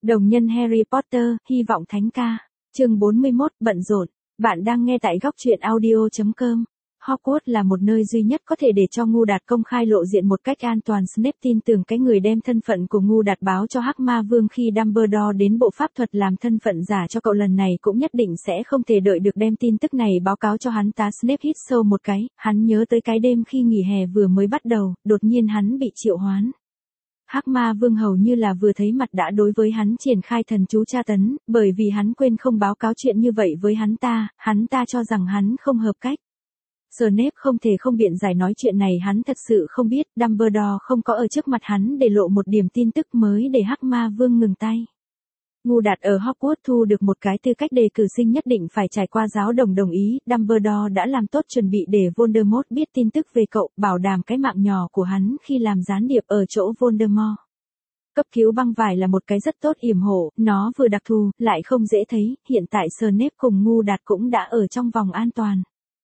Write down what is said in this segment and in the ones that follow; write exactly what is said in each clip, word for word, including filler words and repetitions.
Đồng nhân Harry Potter, hy vọng thánh ca. Chương bốn mươi mốt, bận rộn. Bạn đang nghe tại góc truyện audio chấm com. Hogwarts là một nơi duy nhất có thể để cho Ngu Đạt công khai lộ diện một cách an toàn. Snape tin tưởng cái người đem thân phận của Ngu Đạt báo cho Hắc Ma Vương khi Dumbledore đến bộ pháp thuật làm thân phận giả cho cậu lần này cũng nhất định sẽ không thể đợi được đem tin tức này báo cáo cho hắn ta. Snape hít sâu một cái, hắn nhớ tới cái đêm khi nghỉ hè vừa mới bắt đầu, đột nhiên hắn bị triệu hoán. Hắc Ma Vương hầu như là vừa thấy mặt đã đối với hắn triển khai thần chú tra tấn, bởi vì hắn quên không báo cáo chuyện như vậy với hắn ta, hắn ta cho rằng hắn không hợp cách. Snape không thể không biện giải nói chuyện này hắn thật sự không biết, Dumbledore không có ở trước mặt hắn để lộ một điểm tin tức mới để Hắc Ma Vương ngừng tay. Ngu Đạt ở Hogwarts thu được một cái tư cách đề cử sinh nhất định phải trải qua giáo đồng đồng ý, Dumbledore đã làm tốt chuẩn bị để Voldemort biết tin tức về cậu, bảo đảm cái mạng nhỏ của hắn khi làm gián điệp ở chỗ Voldemort. Cấp cứu băng vải là một cái rất tốt yểm hộ, nó vừa đặc thù, lại không dễ thấy, hiện tại Snape cùng Ngu Đạt cũng đã ở trong vòng an toàn.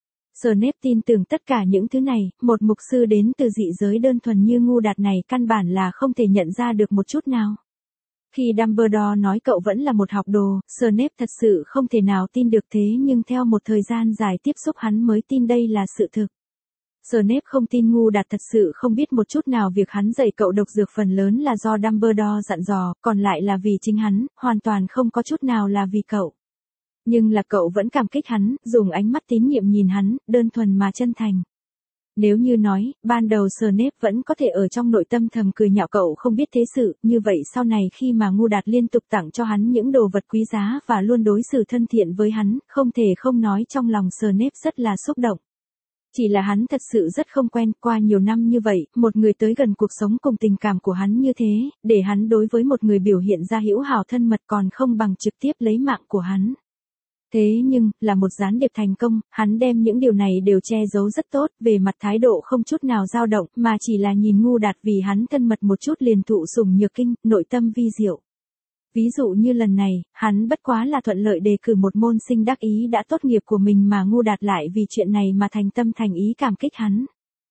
Snape tin tưởng tất cả những thứ này, một mục sư đến từ dị giới đơn thuần như Ngu Đạt này căn bản là không thể nhận ra được một chút nào. Khi Dumbledore nói cậu vẫn là một học đồ, Snape thật sự không thể nào tin được thế nhưng theo một thời gian dài tiếp xúc hắn mới tin đây là sự thực. Snape không tin Ngu Đạt thật sự không biết một chút nào việc hắn dạy cậu độc dược phần lớn là do Dumbledore dặn dò, còn lại là vì chính hắn, hoàn toàn không có chút nào là vì cậu. Nhưng là cậu vẫn cảm kích hắn, dùng ánh mắt tín nhiệm nhìn hắn, đơn thuần mà chân thành. Nếu như nói, ban đầu Snape vẫn có thể ở trong nội tâm thầm cười nhạo cậu không biết thế sự, như vậy sau này khi mà Ngu Đạt liên tục tặng cho hắn những đồ vật quý giá và luôn đối xử thân thiện với hắn, không thể không nói trong lòng Snape rất là xúc động. Chỉ là hắn thật sự rất không quen, qua nhiều năm như vậy, một người tới gần cuộc sống cùng tình cảm của hắn như thế, để hắn đối với một người biểu hiện ra hữu hảo thân mật còn không bằng trực tiếp lấy mạng của hắn. Thế nhưng, là một gián điệp thành công, hắn đem những điều này đều che giấu rất tốt, về mặt thái độ không chút nào dao động, mà chỉ là nhìn Ngu Đạt vì hắn thân mật một chút liền thụ sủng nhược kinh, nội tâm vi diệu. Ví dụ như lần này, hắn bất quá là thuận lợi đề cử một môn sinh đắc ý đã tốt nghiệp của mình mà Ngu Đạt lại vì chuyện này mà thành tâm thành ý cảm kích hắn.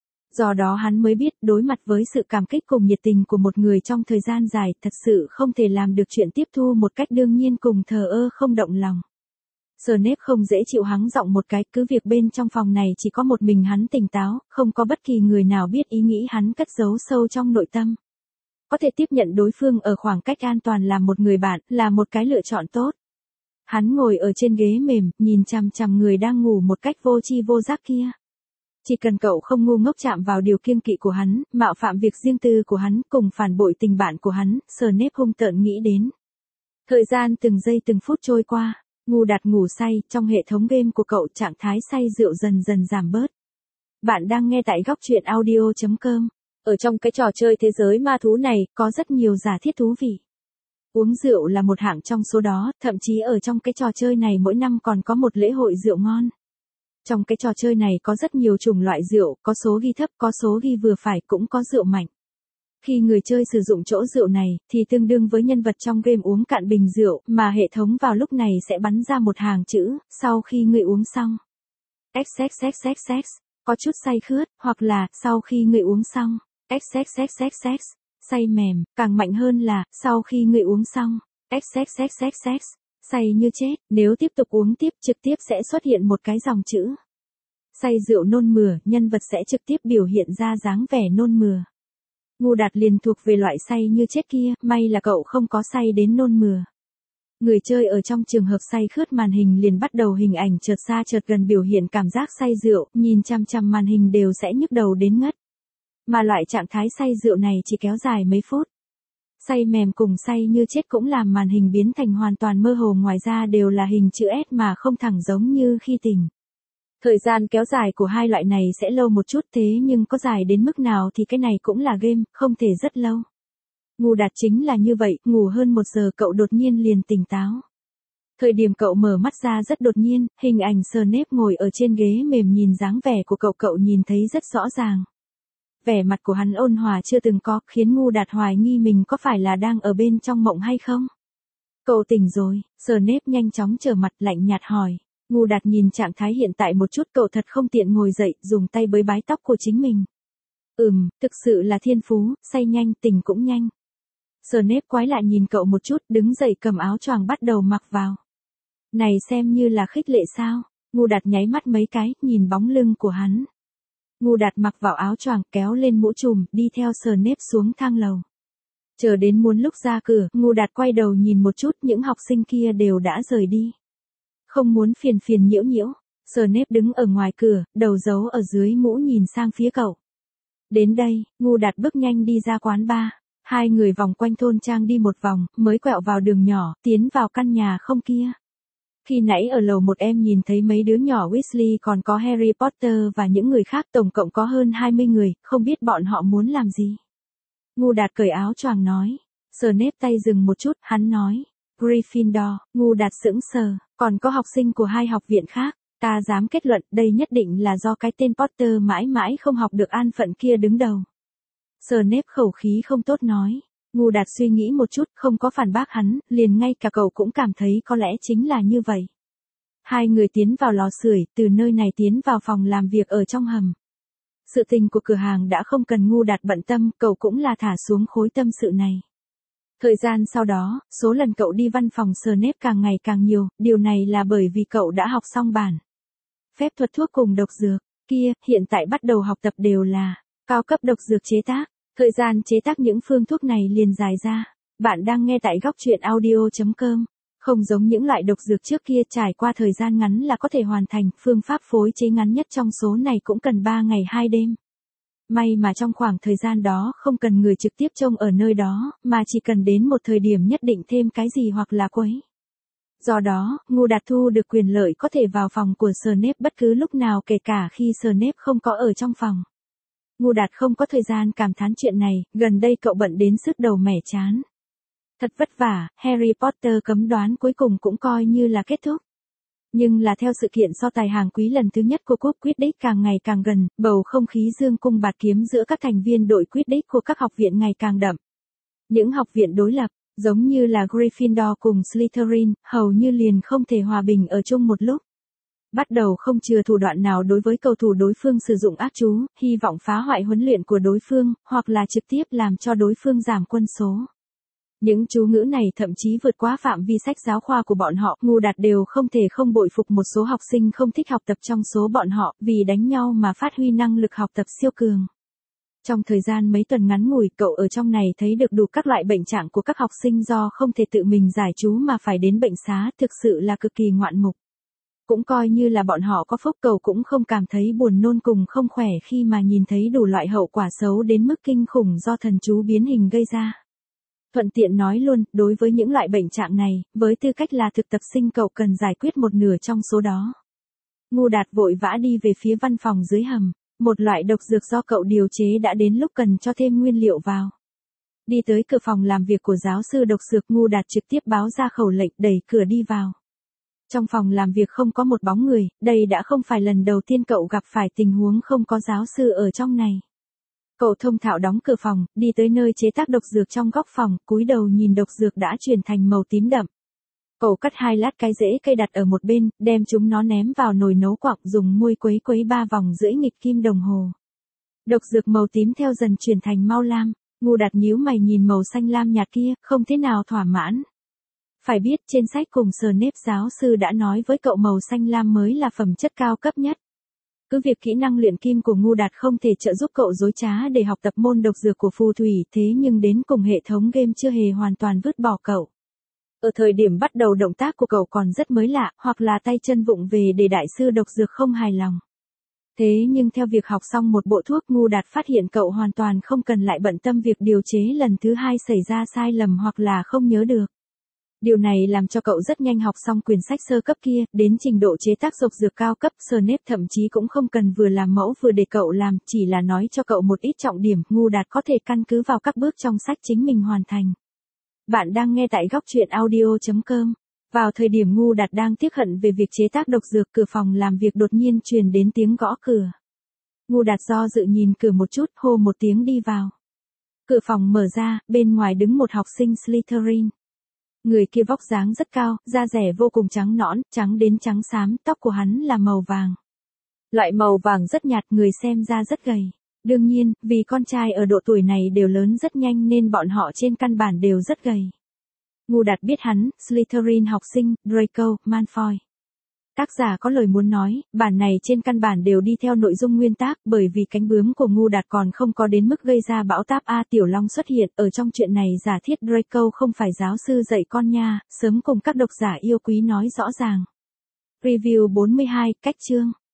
Do đó hắn mới biết đối mặt với sự cảm kích cùng nhiệt tình của một người trong thời gian dài thật sự không thể làm được chuyện tiếp thu một cách đương nhiên cùng thờ ơ không động lòng. Snape không dễ chịu hắng giọng một cái, cứ việc bên trong phòng này chỉ có một mình hắn tỉnh táo, không có bất kỳ người nào biết ý nghĩ hắn cất giấu sâu trong nội tâm. Có thể tiếp nhận đối phương ở khoảng cách an toàn là một người bạn, là một cái lựa chọn tốt. Hắn ngồi ở trên ghế mềm, nhìn chằm chằm người đang ngủ một cách vô tri vô giác kia. Chỉ cần cậu không ngu ngốc chạm vào điều kiêng kỵ của hắn, mạo phạm việc riêng tư của hắn, cùng phản bội tình bạn của hắn, Snape hung tợn nghĩ đến. Thời gian từng giây từng phút trôi qua. Ngu Đạt ngủ say, trong hệ thống game của cậu trạng thái say rượu dần dần giảm bớt. Bạn đang nghe tại góc truyện audio chấm com. Ở trong cái trò chơi thế giới ma thú này, có rất nhiều giả thiết thú vị. Uống rượu là một hạng trong số đó, thậm chí ở trong cái trò chơi này mỗi năm còn có một lễ hội rượu ngon. Trong cái trò chơi này có rất nhiều chủng loại rượu, có số ghi thấp, có số ghi vừa phải, cũng có rượu mạnh. Khi người chơi sử dụng chỗ rượu này, thì tương đương với nhân vật trong game uống cạn bình rượu, mà hệ thống vào lúc này sẽ bắn ra một hàng chữ, sau khi người uống xong. xxxxx, có chút say khướt, hoặc là, sau khi người uống xong. xxxxx, say mềm, càng mạnh hơn là, sau khi người uống xong. xxxxx, say như chết, nếu tiếp tục uống tiếp trực tiếp sẽ xuất hiện một cái dòng chữ. Say rượu nôn mửa, nhân vật sẽ trực tiếp biểu hiện ra dáng vẻ nôn mửa. Ngu Đạt liền thuộc về loại say như chết kia, may là cậu không có say đến nôn mửa. Người chơi ở trong trường hợp say khướt màn hình liền bắt đầu hình ảnh chợt xa chợt gần biểu hiện cảm giác say rượu, nhìn chăm chăm màn hình đều sẽ nhức đầu đến ngất. Mà loại trạng thái say rượu này chỉ kéo dài mấy phút. Say mềm cùng say như chết cũng làm màn hình biến thành hoàn toàn mơ hồ, ngoài ra đều là hình chữ S mà không thẳng giống như khi tỉnh. Thời gian kéo dài của hai loại này sẽ lâu một chút thế nhưng có dài đến mức nào thì cái này cũng là game, không thể rất lâu. Ngu Đạt chính là như vậy, ngủ hơn một giờ cậu đột nhiên liền tỉnh táo. Thời điểm cậu mở mắt ra rất đột nhiên, hình ảnh Snape ngồi ở trên ghế mềm nhìn dáng vẻ của cậu cậu nhìn thấy rất rõ ràng. Vẻ mặt của hắn ôn hòa chưa từng có, khiến Ngu Đạt hoài nghi mình có phải là đang ở bên trong mộng hay không. Cậu tỉnh rồi, Snape nhanh chóng trở mặt lạnh nhạt hỏi. Ngu Đạt nhìn trạng thái hiện tại một chút, cậu thật không tiện ngồi dậy, dùng tay bới bái tóc của chính mình. Ừm, thực sự là thiên phú, say nhanh, tỉnh cũng nhanh. Snape quái lạ nhìn cậu một chút, đứng dậy cầm áo choàng bắt đầu mặc vào. Này xem như là khích lệ sao? Ngu Đạt nháy mắt mấy cái, nhìn bóng lưng của hắn. Ngu Đạt mặc vào áo choàng, kéo lên mũ trùm, đi theo Snape xuống thang lầu. Chờ đến muốn lúc ra cửa, Ngu Đạt quay đầu nhìn một chút, những học sinh kia đều đã rời đi. Không muốn phiền phiền nhiễu nhiễu, Snape đứng ở ngoài cửa, đầu giấu ở dưới mũ nhìn sang phía cậu. Đến đây, Ngu Đạt bước nhanh đi ra quán bar. Hai người vòng quanh thôn trang đi một vòng, mới quẹo vào đường nhỏ, tiến vào căn nhà không kia. Khi nãy ở lầu một em nhìn thấy mấy đứa nhỏ Weasley còn có Harry Potter và những người khác, tổng cộng có hơn hai mươi người, không biết bọn họ muốn làm gì. Ngu Đạt cởi áo choàng nói. Snape tay dừng một chút, hắn nói. Gryffindor. Ngu Đạt sững sờ, còn có học sinh của hai học viện khác. Ta dám kết luận đây nhất định là do cái tên Potter mãi mãi không học được an phận kia đứng đầu. Snape khẩu khí không tốt nói. Ngu Đạt suy nghĩ một chút, không có phản bác hắn, liền ngay cả cậu cũng cảm thấy có lẽ chính là như vậy. Hai người tiến vào lò sưởi, từ nơi này tiến vào phòng làm việc ở trong hầm. Sự tình của cửa hàng đã không cần Ngu Đạt bận tâm, cậu cũng là thả xuống khối tâm sự này. Thời gian sau đó, số lần cậu đi văn phòng Snape càng ngày càng nhiều, điều này là bởi vì cậu đã học xong bản phép thuật thuốc cùng độc dược, kia, hiện tại bắt đầu học tập đều là cao cấp độc dược chế tác. Thời gian chế tác những phương thuốc này liền dài ra. Bạn đang nghe tại góc truyện audio chấm com. Không giống những loại độc dược trước kia trải qua thời gian ngắn là có thể hoàn thành, phương pháp phối chế ngắn nhất trong số này cũng cần ba ngày hai đêm. May mà trong khoảng thời gian đó không cần người trực tiếp trông ở nơi đó, mà chỉ cần đến một thời điểm nhất định thêm cái gì hoặc là quấy. Do đó, Ngu Đạt thu được quyền lợi có thể vào phòng của Snape bất cứ lúc nào kể cả khi Snape không có ở trong phòng. Ngu Đạt không có thời gian cảm thán chuyện này, gần đây cậu bận đến sứt đầu mẻ chán. Thật vất vả, Harry Potter cấm đoán cuối cùng cũng coi như là kết thúc. Nhưng là theo sự kiện so tài hàng quý lần thứ nhất của cúp Quidditch càng ngày càng gần, bầu không khí dương cung bạt kiếm giữa các thành viên đội Quidditch của các học viện ngày càng đậm. Những học viện đối lập, giống như là Gryffindor cùng Slytherin, hầu như liền không thể hòa bình ở chung một lúc. Bắt đầu không chừa thủ đoạn nào đối với cầu thủ đối phương sử dụng ác chú, hy vọng phá hoại huấn luyện của đối phương, hoặc là trực tiếp làm cho đối phương giảm quân số. Những chú ngữ này thậm chí vượt quá phạm vi sách giáo khoa của bọn họ, Ngu Đạt đều không thể không bội phục một số học sinh không thích học tập trong số bọn họ, vì đánh nhau mà phát huy năng lực học tập siêu cường. Trong thời gian mấy tuần ngắn ngủi, cậu ở trong này thấy được đủ các loại bệnh trạng của các học sinh do không thể tự mình giải chú mà phải đến bệnh xá, thực sự là cực kỳ ngoạn mục. Cũng coi như là bọn họ có phúc, cậu cũng không cảm thấy buồn nôn cùng không khỏe khi mà nhìn thấy đủ loại hậu quả xấu đến mức kinh khủng do thần chú biến hình gây ra. Thuận tiện nói luôn, đối với những loại bệnh trạng này, với tư cách là thực tập sinh cậu cần giải quyết một nửa trong số đó. Ngu Đạt vội vã đi về phía văn phòng dưới hầm, một loại độc dược do cậu điều chế đã đến lúc cần cho thêm nguyên liệu vào. Đi tới cửa phòng làm việc của giáo sư độc dược, Ngu Đạt trực tiếp báo ra khẩu lệnh, đẩy cửa đi vào. Trong phòng làm việc không có một bóng người, đây đã không phải lần đầu tiên cậu gặp phải tình huống không có giáo sư ở trong này. Cậu thông thạo đóng cửa phòng, đi tới nơi chế tác độc dược trong góc phòng, cúi đầu nhìn độc dược đã chuyển thành màu tím đậm. Cậu cắt hai lát cái rễ cây đặt ở một bên, đem chúng nó ném vào nồi nấu quặng, dùng muôi quấy quấy ba vòng rưỡi nghịch kim đồng hồ. Độc dược màu tím theo dần chuyển thành mau lam. Ngu Đạt nhíu mày nhìn màu xanh lam nhạt kia, không thế nào thỏa mãn. Phải biết trên sách cùng Snape giáo sư đã nói với cậu màu xanh lam mới là phẩm chất cao cấp nhất. Cứ việc kỹ năng luyện kim của Ngu Đạt không thể trợ giúp cậu dối trá để học tập môn độc dược của phù thủy, thế nhưng đến cùng hệ thống game chưa hề hoàn toàn vứt bỏ cậu. Ở thời điểm bắt đầu động tác của cậu còn rất mới lạ, hoặc là tay chân vụng về để đại sư độc dược không hài lòng. Thế nhưng theo việc học xong một bộ thuốc, Ngu Đạt phát hiện cậu hoàn toàn không cần lại bận tâm việc điều chế lần thứ hai xảy ra sai lầm hoặc là không nhớ được. Điều này làm cho cậu rất nhanh học xong quyển sách sơ cấp kia, đến trình độ chế tác độc dược cao cấp. Snape thậm chí cũng không cần vừa làm mẫu vừa để cậu làm, chỉ là nói cho cậu một ít trọng điểm, Ngu Đạt có thể căn cứ vào các bước trong sách chính mình hoàn thành. Bạn đang nghe tại góc truyện audio chấm com. Vào thời điểm Ngu Đạt đang tiếc hận về việc chế tác độc dược, cửa phòng làm việc đột nhiên truyền đến tiếng gõ cửa. Ngu Đạt do dự nhìn cửa một chút, hô một tiếng đi vào. Cửa phòng mở ra, bên ngoài đứng một học sinh Slytherin. Người kia vóc dáng rất cao, da dẻ vô cùng trắng nõn, trắng đến trắng xám, tóc của hắn là màu vàng. Loại màu vàng rất nhạt, người xem ra rất gầy. Đương nhiên, vì con trai ở độ tuổi này đều lớn rất nhanh nên bọn họ trên căn bản đều rất gầy. Ngu Đạt biết hắn, Slytherin học sinh, Draco, Malfoy. Tác giả có lời muốn nói, bản này trên căn bản đều đi theo nội dung nguyên tác, bởi vì cánh bướm của Ngu Đạt còn không có đến mức gây ra bão táp A Tiểu Long xuất hiện, ở trong chuyện này giả thiết Draco không phải giáo sư dạy con nha, sớm cùng các độc giả yêu quý nói rõ ràng. Review bốn mươi hai, cách chương.